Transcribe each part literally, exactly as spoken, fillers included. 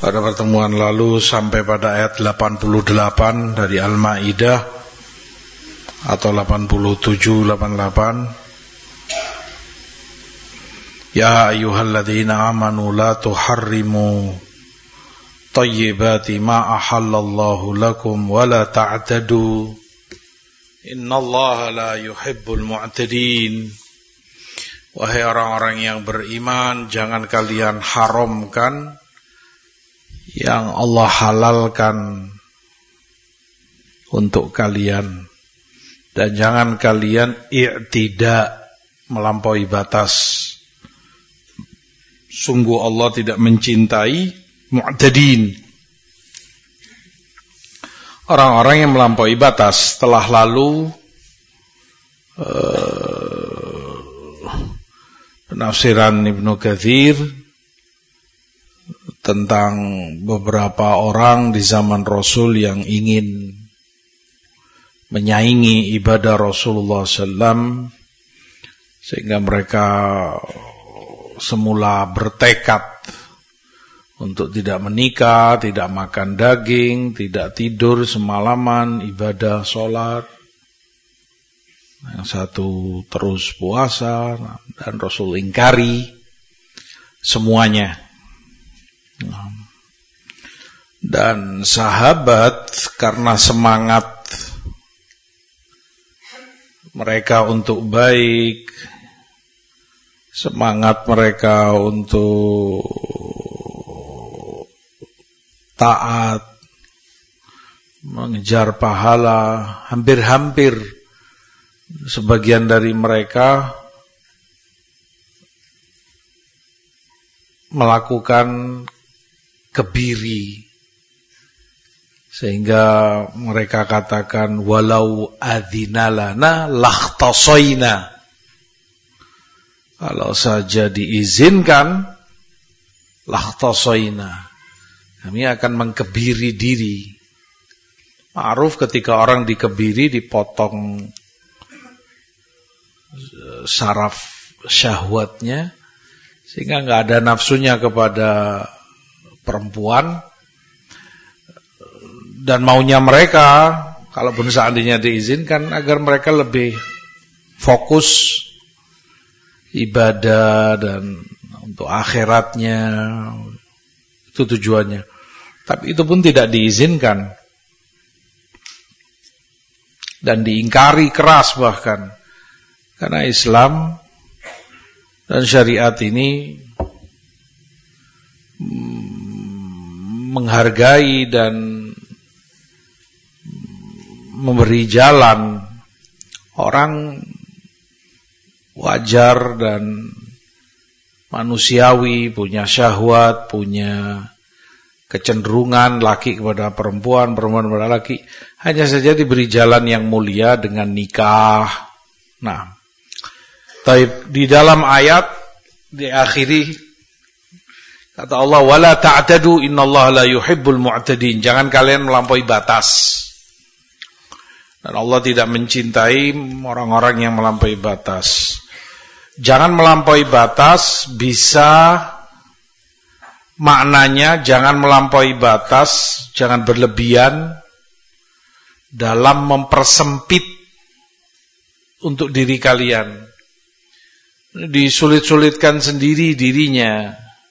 Pada pertemuan lalu sampai pada ayat delapan puluh delapan dari Al-Maidah atau delapan puluh tujuh delapan puluh delapan. Ya ayyuhalladzina amanu la tuharrimu tayyibati ma ahallallahu lakum wa la ta'tadu innallaha la yuhibbul mu'tadin. Wahai orang-orang yang beriman, jangan kalian haramkan yang Allah halalkan untuk kalian, dan jangan kalian i'tida, melampaui batas. Sungguh Allah tidak mencintai mu'tadin, orang-orang yang melampaui batas. Telah lalu uh, penafsiran Ibnu Katsir tentang beberapa orang di zaman Rasul yang ingin menyaingi ibadah Rasulullah sallallahu alaihi wasallam, sehingga mereka semula bertekad untuk tidak menikah, tidak makan daging, tidak tidur semalaman, ibadah sholat. Yang satu terus puasa, dan Rasul ingkari semuanya. Dan sahabat karena semangat mereka untuk baik, semangat mereka untuk taat, mengejar pahala, hampir-hampir sebagian dari mereka melakukan kebiri, sehingga mereka katakan walau adzinalana lakhtasaina, kalau saja diizinkan lakhtasaina, kami akan mengkebiri diri. Ma'ruf ketika orang dikebiri, dipotong saraf syahwatnya sehingga enggak ada nafsunya kepada perempuan, dan maunya mereka, kalaupun seandainya diizinkan, agar mereka lebih fokus ibadah dan untuk akhiratnya, itu tujuannya. Tapi itu pun tidak diizinkan dan diingkari keras bahkan, karena Islam dan syariat ini menghargai dan memberi jalan orang wajar dan manusiawi, punya syahwat, punya kecenderungan laki kepada perempuan, perempuan kepada laki, hanya saja diberi jalan yang mulia dengan nikah. Nah, taib, di dalam ayat diakhiri kata Allah, wala ta'tadu innallaha la yuhibbul mu'tadin, jangan kalian melampaui batas. Dan Allah tidak mencintai orang-orang yang melampaui batas. Jangan melampaui batas bisa maknanya jangan melampaui batas, jangan berlebihan dalam mempersempit untuk diri kalian. Disulit-sulitkan sendiri dirinya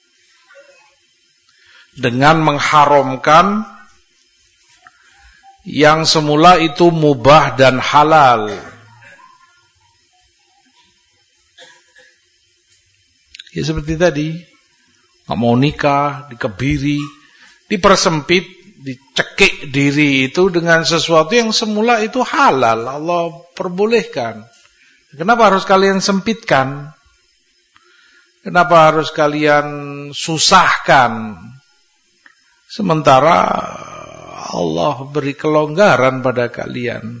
dengan mengharamkan yang semula itu mubah dan halal. Ya seperti tadi, nggak mau nikah, dikebiri, dipersempit, dicekik diri itu dengan sesuatu yang semula itu halal, Allah perbolehkan. Kenapa harus kalian sempitkan? Kenapa harus kalian susahkan? Sementara Allah beri kelonggaran pada kalian.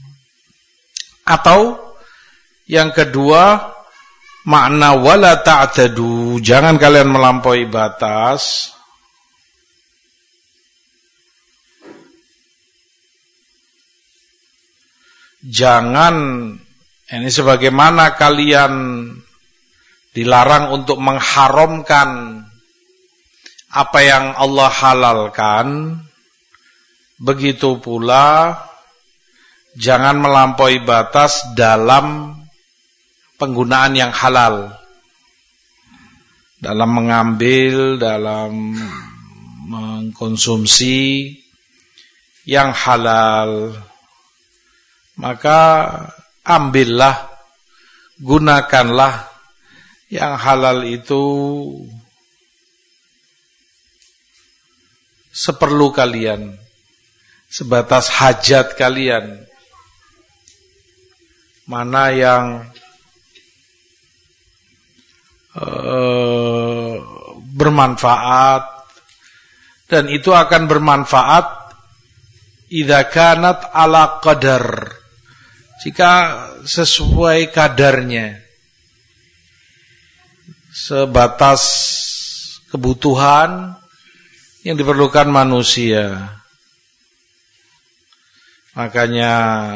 Atau yang kedua, makna wala ta'tadu, jangan kalian melampaui batas. Jangan, ini sebagaimana kalian dilarang untuk mengharamkan apa yang Allah halalkan, begitu pula jangan melampaui batas dalam penggunaan yang halal. Dalam mengambil, dalam mengkonsumsi yang halal, maka ambillah, gunakanlah yang halal itu seperlu kalian, sebatas hajat kalian. Mana yang uh, bermanfaat, dan itu akan bermanfaat idza kanat ala qadar, jika sesuai kadarnya, sebatas kebutuhan yang diperlukan manusia. Makanya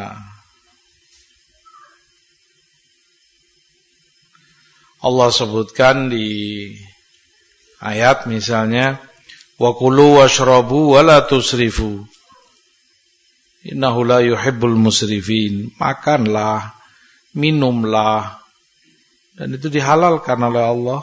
Allah sebutkan di ayat misalnya, wa kulu washrabu wa la tusrifu innahu la yuhibbul musrifin. Makanlah, minumlah, dan itu dihalalkan oleh Allah.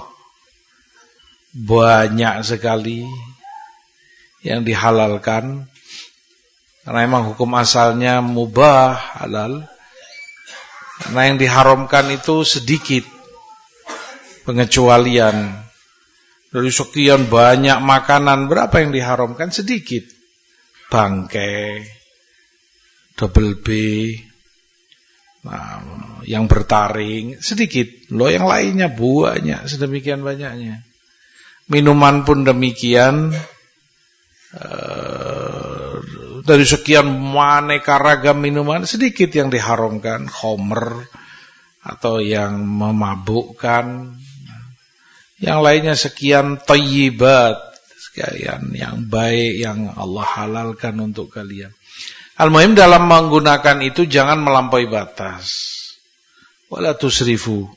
Banyak sekali yang dihalalkan karena memang hukum asalnya mubah, halal. Karena yang diharamkan itu sedikit, pengecualian. Dari sekian banyak makanan, berapa yang diharamkan? Sedikit. Bangkai, double B, nah, yang bertaring, sedikit. Loh, yang lainnya banyak, sedemikian banyaknya. Minuman pun demikian. Uh, dari sekian maneka ragam minuman, sedikit yang diharamkan. Khamr, atau yang memabukkan. Yang lainnya sekian thayyibat, sekian yang baik yang Allah halalkan untuk kalian. Al-muhim dalam menggunakan itu jangan melampaui batas. Wala tusrifu.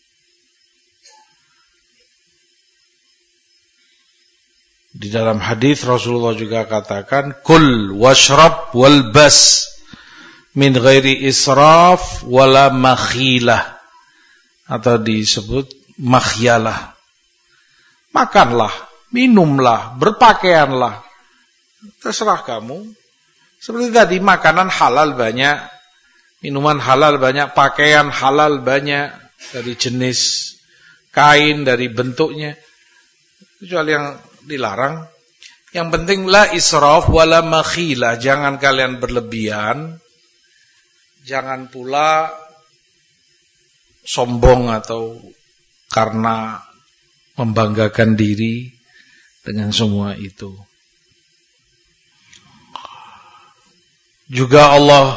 Di dalam hadis Rasulullah juga katakan, kul washrab walbas min ghairi israf wala makhilah, atau disebut makhyalah. Makanlah, minumlah, berpakaianlah, terserah kamu. Seperti tadi, makanan halal banyak, minuman halal banyak, pakaian halal banyak, dari jenis kain, dari bentuknya, kecuali yang dilarang. Yang penting la israf wala makhilah, jangan kalian berlebihan, jangan pula sombong atau karena membanggakan diri dengan semua itu. Juga Allah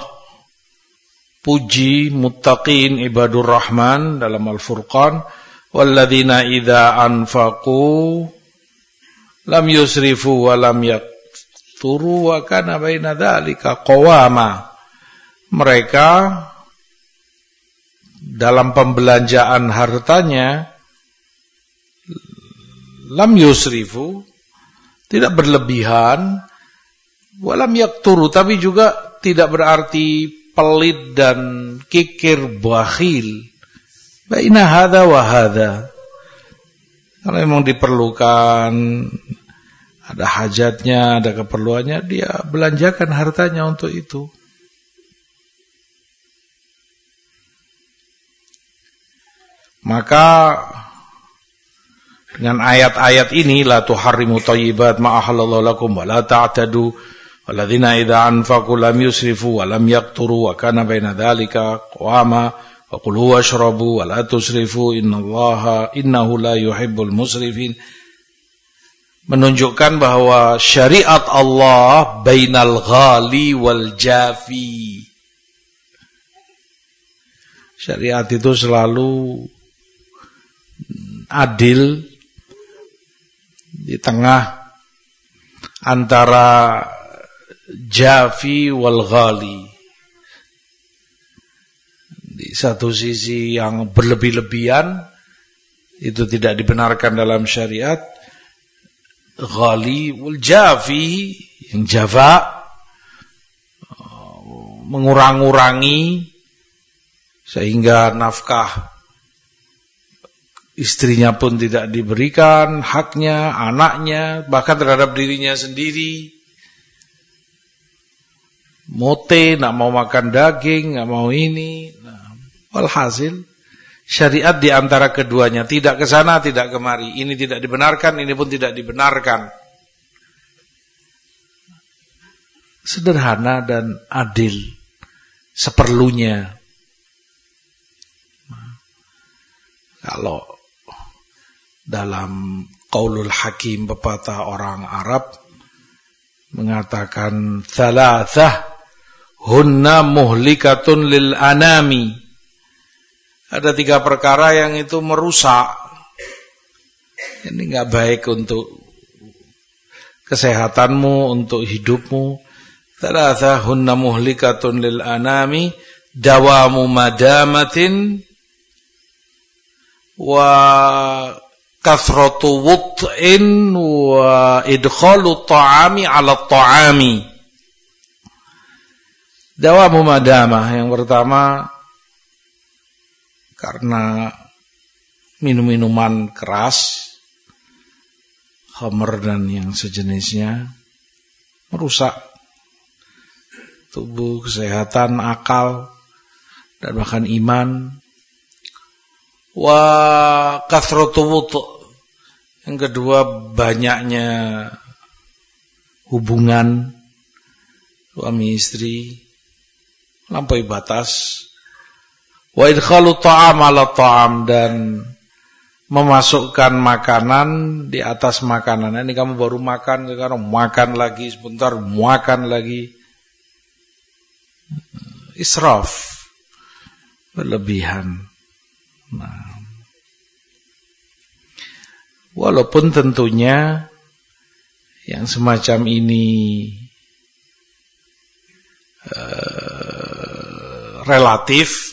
puji muttaqin ibadur rahman dalam Al-Furqan, walladzina idza anfaqu lam yusrifu wa lam yaqturu wa kana baina dzalika qawama. Mereka dalam pembelanjaan hartanya lam yusrifu, tidak berlebihan, walam yakturu, tapi juga tidak berarti pelit dan kikir bakhil. Baina hadza wa hadza. Kalau memang diperlukan, ada hajatnya, ada keperluannya, dia belanjakan hartanya untuk itu. Maka dengan ayat-ayat ini, la tuharrimu thayyibat ma ahallallahu lakum wa la ta'tadu walladzina idza anfaqu lam yusrifu wa lam yaqturu wa kana baina dzalika qawama wa qulu washrabu wa la tusrifu innallaha innahu la yuhibbul musrifin. Menunjukkan bahwa syariat Allah bainal ghali wal jafi. Syariat itu selalu adil di tengah antara jafi wal ghali. Di satu sisi yang berlebih-lebihan itu tidak dibenarkan dalam syariat, ghali wal jafi, yang jafa, mengurang-urangi sehingga nafkah istrinya pun tidak diberikan haknya, anaknya, bahkan terhadap dirinya sendiri. Mote, nak mau makan daging, nak mau ini. Nah, walhasil syariat di antara keduanya, tidak ke sana, tidak kemari. Ini tidak dibenarkan, ini pun tidak dibenarkan. Sederhana dan adil, seperlunya. Nah, kalau dalam qaulul hakim, pepatah orang Arab mengatakan thalathah hunna muhlikatun lil anami. Ada tiga perkara yang itu merusak. Ini enggak baik untuk kesehatanmu, untuk hidupmu. Thalathah hunna muhlikatun lil anami, dawamu madamatin wa kathratu wut'in wa idkhalu ta'ami 'ala ta'ami. Dawamu madamah, yang pertama karena minum-minuman keras, khamr dan yang sejenisnya, merusak tubuh, kesehatan, akal, dan bahkan iman. Wa kathratu wut', yang kedua banyaknya hubungan suami istri, lampaui batas. Wa idkhalu ta'am 'ala ta'am, dan memasukkan makanan di atas makanan. Ini kamu baru makan, sekarang makan lagi, sebentar makan lagi. Israf, berlebihan. Nah, walaupun tentunya yang semacam ini uh, relatif,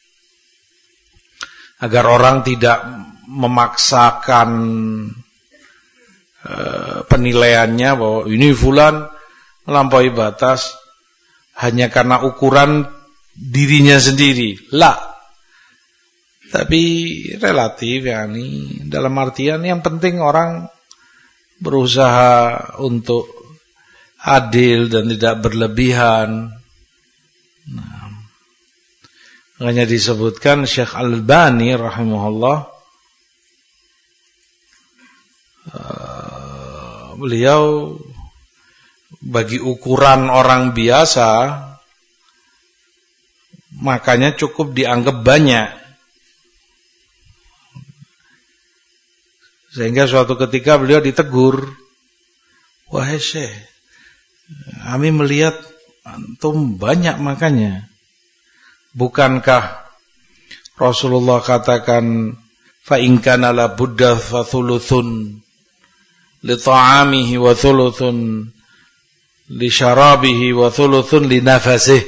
agar orang tidak memaksakan uh, penilaiannya bahwa ini fulan melampaui batas hanya karena ukuran dirinya sendiri. La. Tapi relatif, yakni dalam artian yang penting orang berusaha untuk adil dan tidak berlebihan. Nah, makanya disebutkan Syekh Al-Albani rahimahullah, uh, beliau bagi ukuran orang biasa makanya cukup dianggap banyak. Sehingga suatu ketika beliau ditegur, wahai Syekh, kami melihat antum banyak makannya. Bukankah Rasulullah katakan, fa in kana la budda fa thuluthun li ta'amihi wa thuluthun li syarabihi wa thuluthun li nafasihi.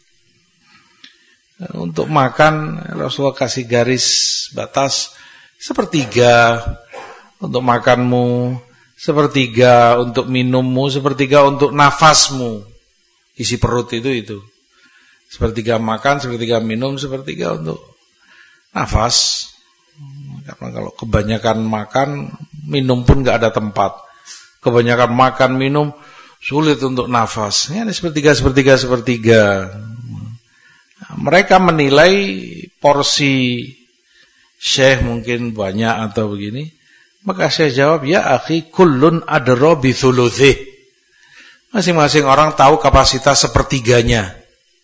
Untuk makan Rasulullah kasih garis batas sepertiga untuk makanmu, sepertiga untuk minummu, sepertiga untuk nafasmu. Isi perut itu itu. Sepertiga makan, sepertiga minum, sepertiga untuk nafas. Karena kalau kebanyakan makan, minum pun enggak ada tempat. Kebanyakan makan, minum sulit untuk nafas. Ini ada sepertiga, sepertiga, sepertiga. Mereka menilai porsi Syekh mungkin banyak atau begini. Maka saya jawab, ya akhi, kullun adra bi thuluthih. Masing-masing orang tahu kapasitas sepertiganya.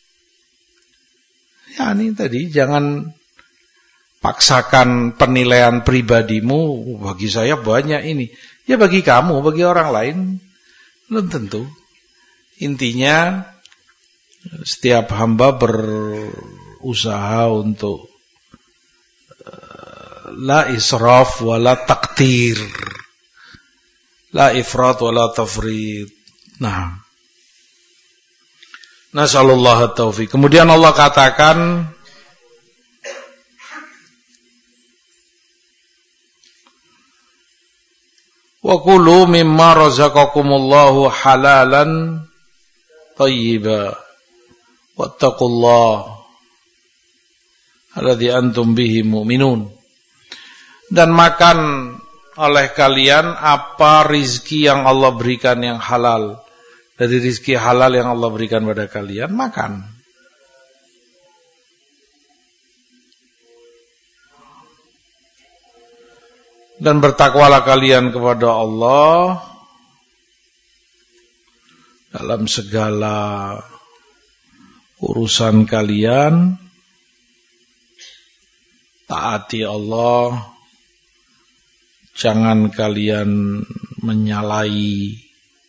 Ya ini tadi, jangan paksakan penilaian pribadimu, bagi saya banyak ini. Ya bagi kamu, bagi orang lain belum tentu. Intinya setiap hamba berusaha untuk la israf wa la taqtir, la ifrat wa la tafrid. Nah, nasallallahu taufiq. Kemudian Allah katakan, Wa kulu mimma razaqakumullahu halalan thayyiba wattaqullaha alladzi antum bihi mu'minun. Dan makan oleh kalian apa rizki yang Allah berikan yang halal. Dari rizki halal yang Allah berikan pada kalian, makan. Dan bertakwalah kalian kepada Allah dalam segala urusan kalian. Taati Allah, jangan kalian menyalahi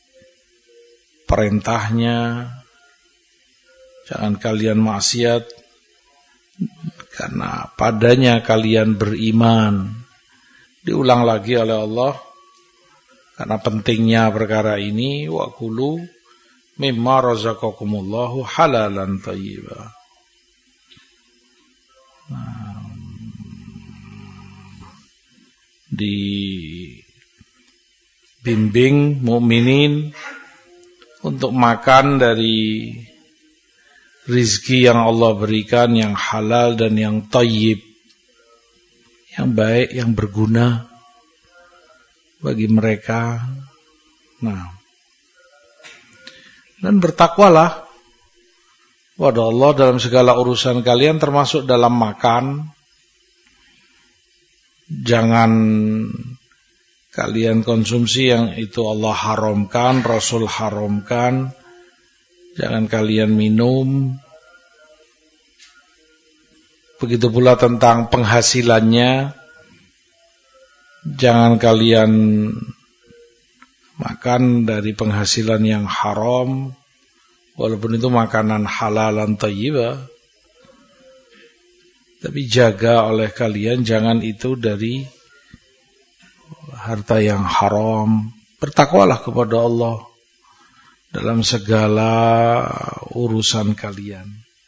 perintahnya, jangan kalian maksiat, karena padanya kalian beriman. Diulang lagi oleh Allah, karena pentingnya perkara ini, wa kulu mimma razaqakumullahu halalan thayyiba. Nah, dibimbing mukminin untuk makan dari rizki yang Allah berikan, yang halal dan yang thayyib, yang baik, yang berguna bagi mereka. Nah, dan bertakwalah kepada Allah dalam segala urusan kalian, termasuk dalam makan. Jangan kalian konsumsi yang itu Allah haramkan, Rasul haramkan. Jangan kalian minum. Begitu pula tentang penghasilannya. Jangan kalian makan dari penghasilan yang haram, walaupun itu makanan halalan thayyibah. Tapi jaga oleh kalian, jangan itu dari harta yang haram. Bertakwalah kepada Allah dalam segala urusan kalian,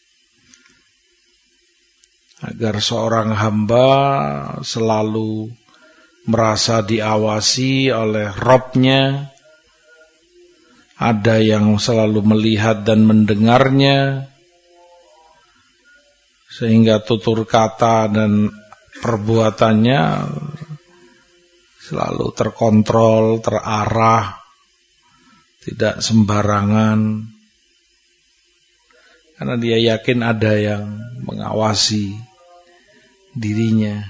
agar seorang hamba selalu merasa diawasi oleh Rabb-nya. Ada yang selalu melihat dan mendengarnya, sehingga tutur kata dan perbuatannya selalu terkontrol, terarah, tidak sembarangan. Karena dia yakin ada yang mengawasi dirinya.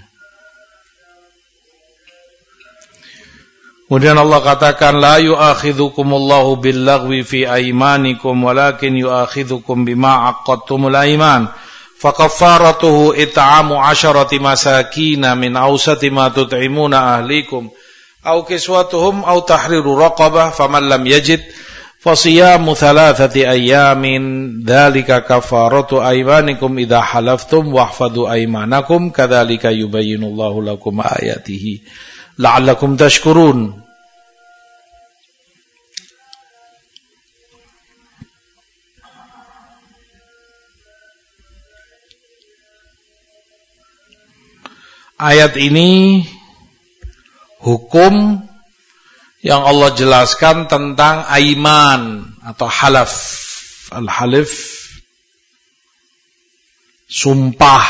Kemudian Allah katakan, la yu'akhidhukumullahu billaghwi fi aymanikum walakin yu'akhidhukum bima 'aqadtumul ayman. فَكَفَّارَتُهُ إِطْعَامُ عَشَرَةِ مَسَاكِينَ مِنْ أَوْسَطِ مَا تُطْعِمُونَ أَهْلِيكُمْ أَوْ كِسْوَتُهُمْ أَوْ تَحْرِيرُ رَقَبَةٍ فَمَنْ لَمْ يَجِدْ فَصِيَامُ ثَلَاثَةِ أَيَّامٍ ذَلِكَ كَفَّارَةُ أَيْمَانِكُمْ إِذَا حَلَفْتُمْ وَاحْفَظُوا أَيْمَانَكُمْ كَذَلِكَ يُبَيِّنُ اللَّهُ لَكُمْ آيَاتِهِ لَعَلَّكُمْ تَشْكُرُونَ. Ayat ini hukum yang Allah jelaskan tentang aiman atau halaf. Al-halif, sumpah.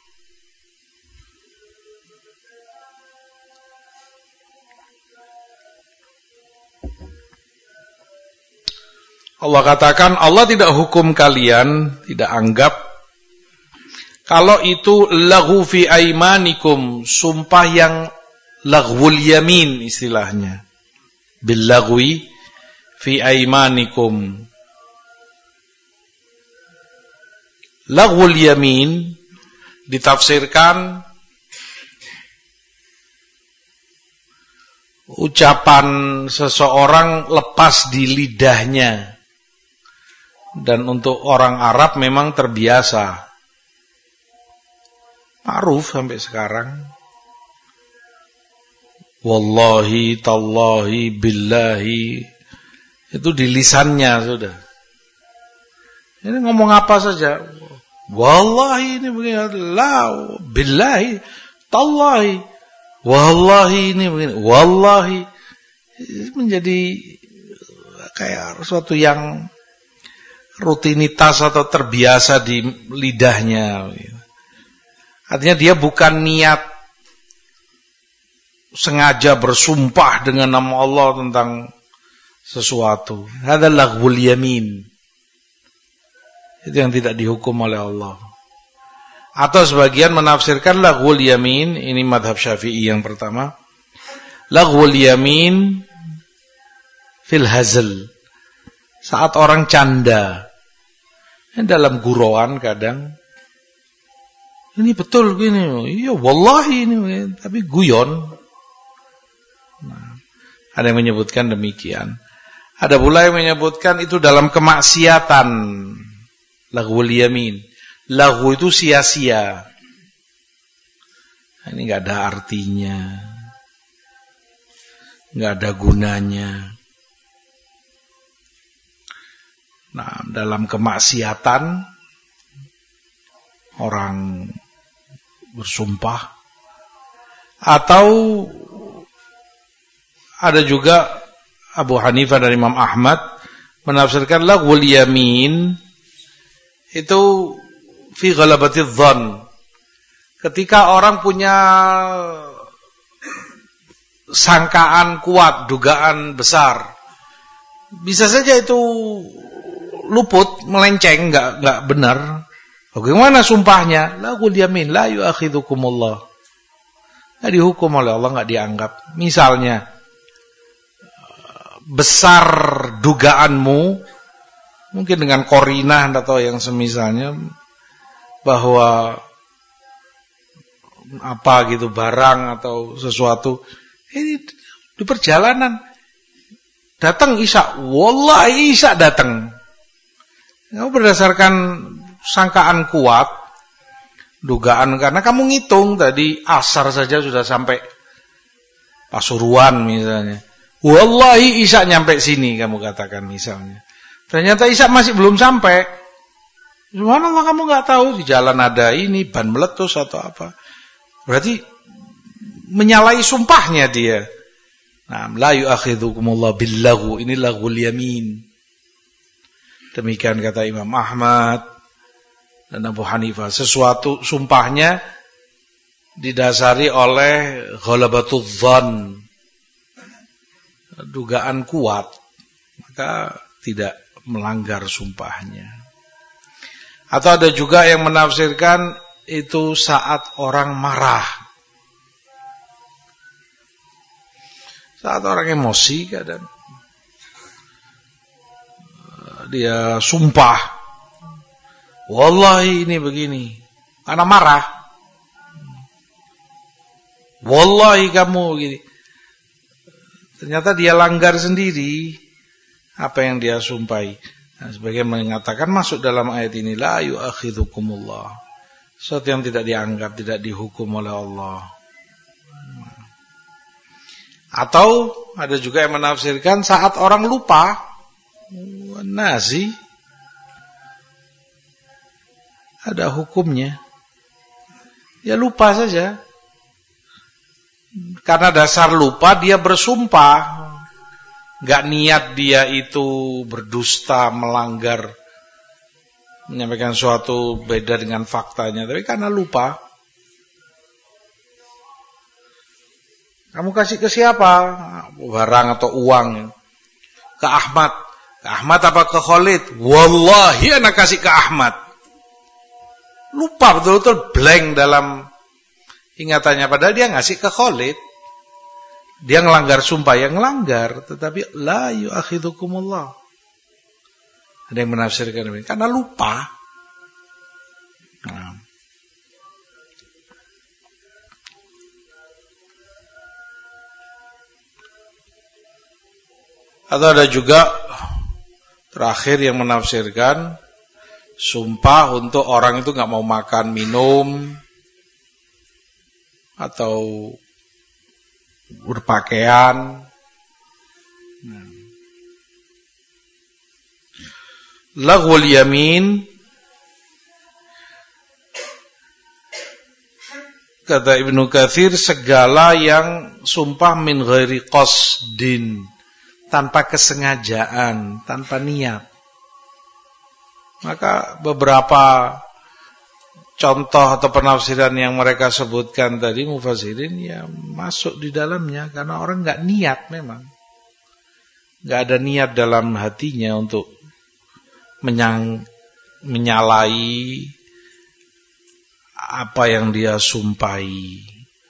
Allah katakan, Allah tidak hukum kalian, tidak anggap kalau itu laghu fi aimanikum, sumpah yang laghwul yamin istilahnya. Bil laghwi fi aimanikum. Laghwul yamin ditafsirkan ucapan seseorang lepas di lidahnya. Dan untuk orang Arab memang terbiasa. Ma'ruf sampai sekarang. Wallahi, tallahi, billahi. Itu di lisannya sudah. Ini ngomong apa saja. Wallahi ini begini. La, billahi, tallahi. Wallahi ini begini. Wallahi. menjadi kayak sesuatu yang rutinitas atau terbiasa di lidahnya. Artinya dia bukan niat sengaja bersumpah dengan nama Allah tentang sesuatu. Hadzal laghwul yamin. Itu yang tidak dihukum oleh Allah. Atau sebagian menafsirkan laghwul yamin, ini madhab Syafi'i yang pertama. Laghwul yamin fil hazl. Saat orang canda. Dalam gurauan kadang. Ini betul gini. Iya wallahi ini. Tapi guyon. Nah, ada yang menyebutkan demikian. Ada pula yang menyebutkan itu dalam kemaksiatan. Laghwul yamin. Laghu itu sia-sia. Ini enggak ada artinya. Enggak ada gunanya. Nah, dalam kemaksiatan orang bersumpah, atau ada juga Abu Hanifah dan Imam Ahmad menafsirkan laghwul yamin itu fi ghalabatidz dzan. Ketika orang punya sangkaan kuat, dugaan besar, bisa saja itu luput, melenceng, enggak enggak benar. Bagaimana sumpahnya? Laghwul yamin la yu'akhidhukumullah. Enggak dihukum oleh Allah, enggak dianggap. Misalnya besar dugaanmu mungkin dengan qarinah atau yang semisalnya bahwa apa gitu barang atau sesuatu ini di perjalanan datang Isya, wallahi Isya datang. Kamu berdasarkan sangkaan kuat, dugaan, karena kamu ngitung tadi asar saja sudah sampai Pasuruan misalnya. Wallahi Isya nyampe sini kamu katakan misalnya. Ternyata Isya masih belum sampai. Subhanallah, kamu enggak tahu di jalan ada ini ban meletus atau apa. Berarti menyalahi sumpahnya dia. Nah, la yu'akhidhukumullah billahu, ini laghwul yamin. Demikian kata Imam Ahmad dan Abu Hanifah. Sesuatu sumpahnya didasari oleh ghalabatudz dzan, dugaan kuat, maka tidak melanggar sumpahnya. Atau ada juga yang menafsirkan itu saat orang marah, saat orang emosi kadang dia sumpah, wallahi ini begini, karena marah, wallahi kamu begini. Ternyata dia langgar sendiri apa yang dia sumpahi. Nah, sebagian mengatakan masuk dalam ayat ini la yu'akhidhukumullah, sesuatu yang tidak dianggap, tidak dihukum oleh Allah. Atau ada juga yang menafsirkan saat orang lupa, nasi ada hukumnya. Ya lupa saja. Karena dasar lupa dia bersumpah. Enggak niat dia itu berdusta, melanggar, menyampaikan suatu beda dengan faktanya, tapi karena lupa. Kamu kasih ke siapa? Barang atau uang? Ke Ahmad. Ke Ahmad apa ke Khalid? Wallahi anak kasih ke Ahmad. Lupa betul-betul, blank dalam ingatannya. Padahal dia ngasih ke Khalid. Dia ngelanggar sumpah, yang ngelanggar. Tetapi la yu'akhidhukumullah. Ada yang menafsirkan ini karena lupa. Nah. Atau ada juga terakhir yang menafsirkan sumpah untuk orang itu nggak mau makan, minum, atau berpakaian. Nah. Laghwul yamin kata Ibnu Katsir, segala yang sumpah min ghairi qasdin, tanpa kesengajaan, tanpa niat. Maka beberapa contoh atau penafsiran yang mereka sebutkan tadi mufassirin ya masuk di dalamnya, karena orang enggak niat memang. Enggak ada niat dalam hatinya untuk menyang, menyalahi apa yang dia sumpahi.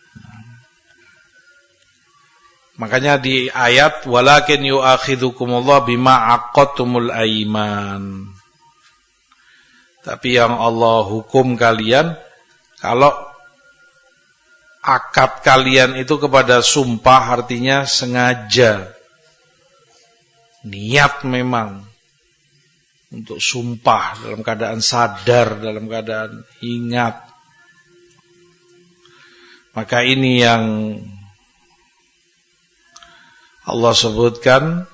Makanya di ayat walakin yu'akhidhukumullah bima aqadtumul aiman. Tapi yang Allah hukum kalian kalau akad kalian itu kepada sumpah, artinya sengaja, niat memang untuk sumpah dalam keadaan sadar, dalam keadaan ingat. Maka ini yang Allah sebutkan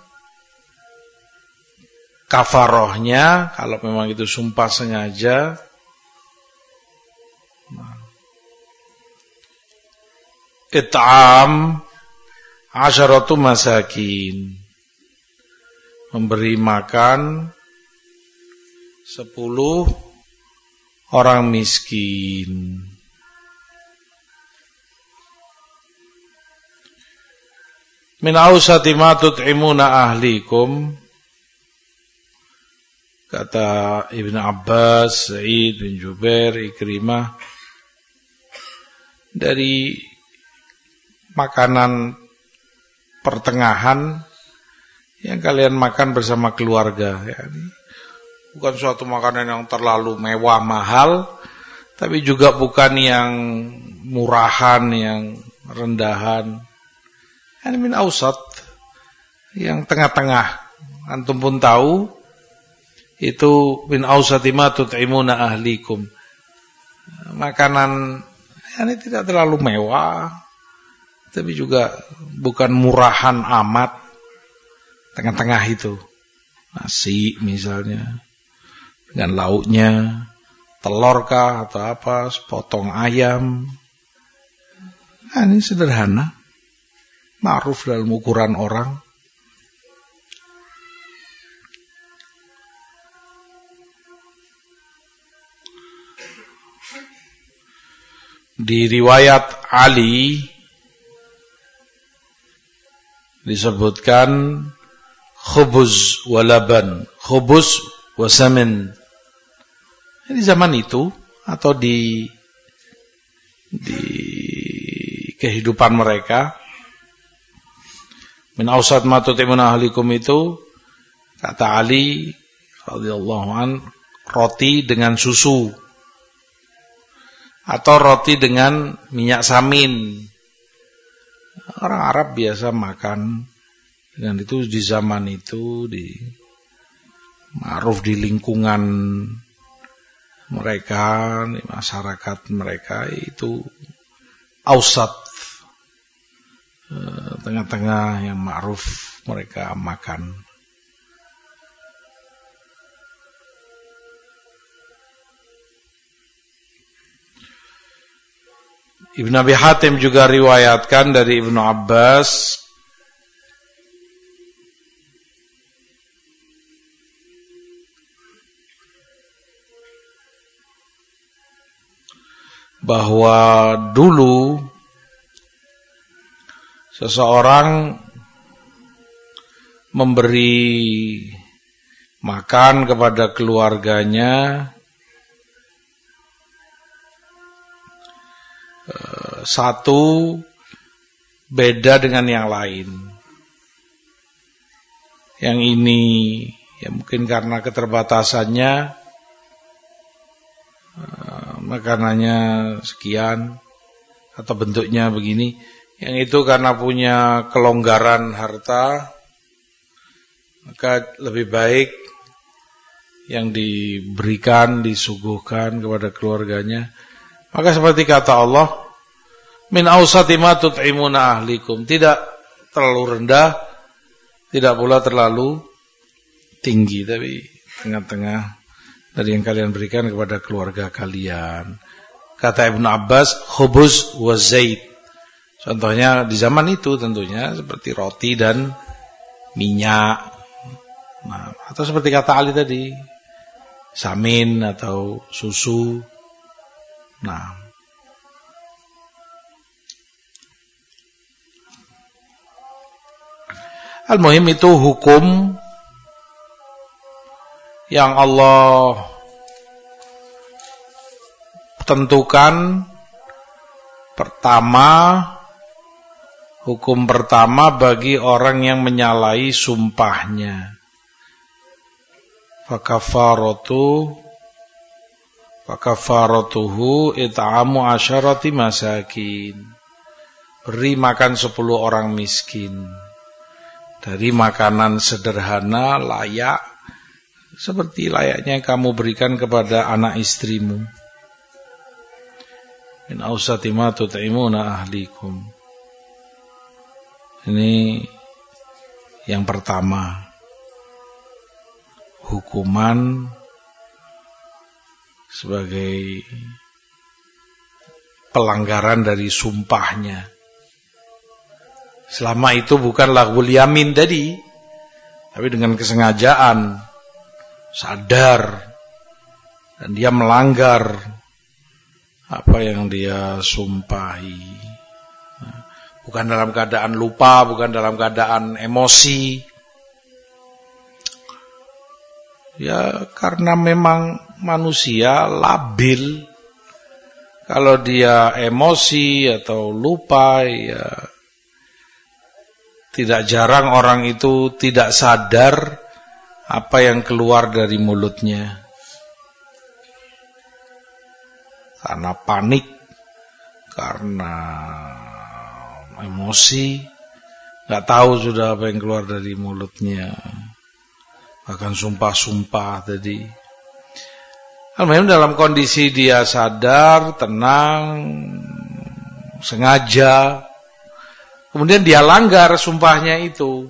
kafarohnya, kalau memang itu sumpah sengaja. It'am asyaratu masakin, memberi makan sepuluh orang miskin. Min ausati ma tut'imuna ahlikum, kata Ibnu Abbas, Sa'id bin Jubair, Ikrimah, dari makanan pertengahan yang kalian makan bersama keluarga, ya. Bukan suatu makanan yang terlalu mewah mahal, tapi juga bukan yang murahan, yang rendahan. Ini min ausat, yang tengah-tengah. Antum pun tahu itu min ausati ma tut'imuna ahlikum. Makanan ini tidak terlalu mewah, tapi juga bukan murahan amat, tengah-tengah itu. Nasi misalnya dengan lauknya, telur kah atau apa, sepotong ayam. Nah, ini sederhana, ma'ruf dalam ukuran orang. Di riwayat Ali disebutkan khubuz walaban, khubuz wasamin. Di zaman itu atau di di kehidupan mereka, min awsat ma tut'imuna ahlikum itu, kata Ali radhiyallahu an, roti dengan susu atau roti dengan minyak samin. Orang Arab biasa makan dengan itu di zaman itu, di ma'ruf di lingkungan mereka, di masyarakat mereka, itu ausat, tengah-tengah yang ma'ruf mereka makan. Ibn Abi Hatim juga riwayatkan dari Ibnu Abbas bahwa dulu seseorang memberi makan kepada keluarganya satu beda dengan yang lain. Yang ini ya mungkin karena keterbatasannya makanannya sekian atau bentuknya begini. Yang itu karena punya kelonggaran harta, maka lebih baik yang diberikan, disuguhkan kepada keluarganya. Maka seperti kata Allah, min awsati ma tut'imuna ahlikum, tidak terlalu rendah, tidak pula terlalu tinggi, tapi tengah-tengah dari yang kalian berikan kepada keluarga kalian. Kata Ibnu Abbas, khubuz wa zait. Contohnya di zaman itu tentunya seperti roti dan minyak. Nah, atau seperti kata Ali tadi, samin atau susu. Nah, al-muhim itu hukum yang Allah tentukan. Pertama, hukum pertama bagi orang yang menyalahi sumpahnya. Fakafaratu Fakafaratuhu it'amu asyarati masakin. Beri makan sepuluh orang miskin dari makanan sederhana, layak, seperti layaknya kamu berikan kepada anak istrimu. Min awsati ma tut'imuna ahlikum. Ini yang pertama, hukuman sebagai pelanggaran dari sumpahnya. Selama itu bukan laghul yamin tadi, tapi dengan kesengajaan, sadar, dan dia melanggar apa yang dia sumpahi. Bukan dalam keadaan lupa, bukan dalam keadaan emosi. Ya karena memang manusia labil. Kalau dia emosi atau lupa, ya tidak jarang orang itu tidak sadar apa yang keluar dari mulutnya. Karena panik, karena emosi, nggak tahu sudah apa yang keluar dari mulutnya. Bahkan sumpah-sumpah tadi. Alhamdulillah dalam kondisi dia sadar, tenang, sengaja, kemudian dia langgar sumpahnya itu.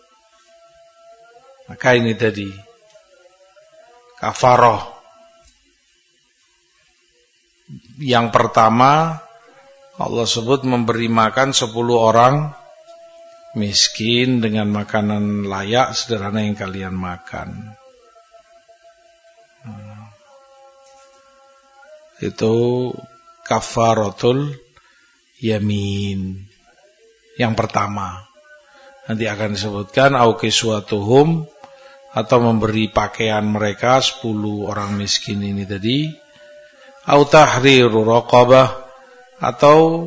Maka ini tadi kafaroh. Yang pertama Allah sebut memberi makan sepuluh orang miskin dengan makanan layak sederhana yang kalian makan. Hmm. Itu kafaratul yamin. Yang pertama. Nanti akan disebutkan au kiswatuhum, atau memberi pakaian mereka sepuluh orang miskin ini tadi, au tahriru raqabah, atau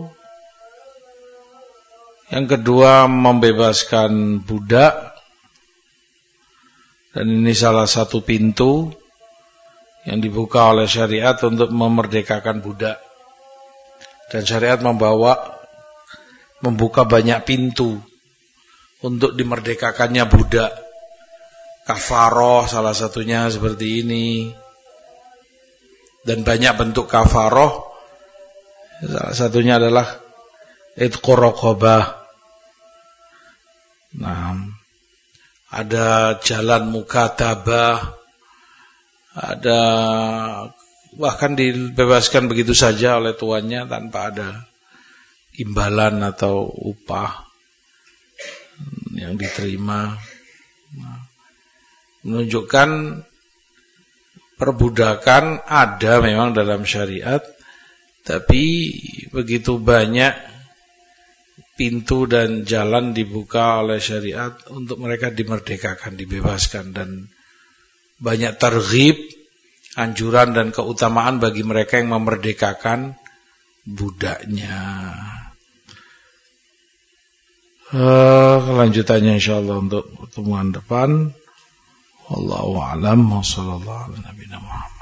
yang kedua membebaskan budak. Dan ini salah satu pintu yang dibuka oleh syariat untuk memerdekakan budak. Dan syariat membawa membuka banyak pintu untuk dimerdekakannya budak. Kafaroh salah satunya seperti ini. Dan banyak bentuk kafaroh. Salah satunya adalah idqu raqabah. Nah, ada jalan mukatabah, ada bahkan dibebaskan begitu saja oleh tuannya tanpa ada imbalan atau upah yang diterima. Nah, menunjukkan perbudakan ada memang dalam syariat, tapi begitu banyak pintu dan jalan dibuka oleh syariat untuk mereka dimerdekakan, dibebaskan, dan banyak targhib, anjuran dan keutamaan bagi mereka yang memerdekakan budaknya. Uh, kelanjutannya insyaallah untuk pertemuan depan. Wallahu a'lam wa sallallahu ala nabiyina Muhammad.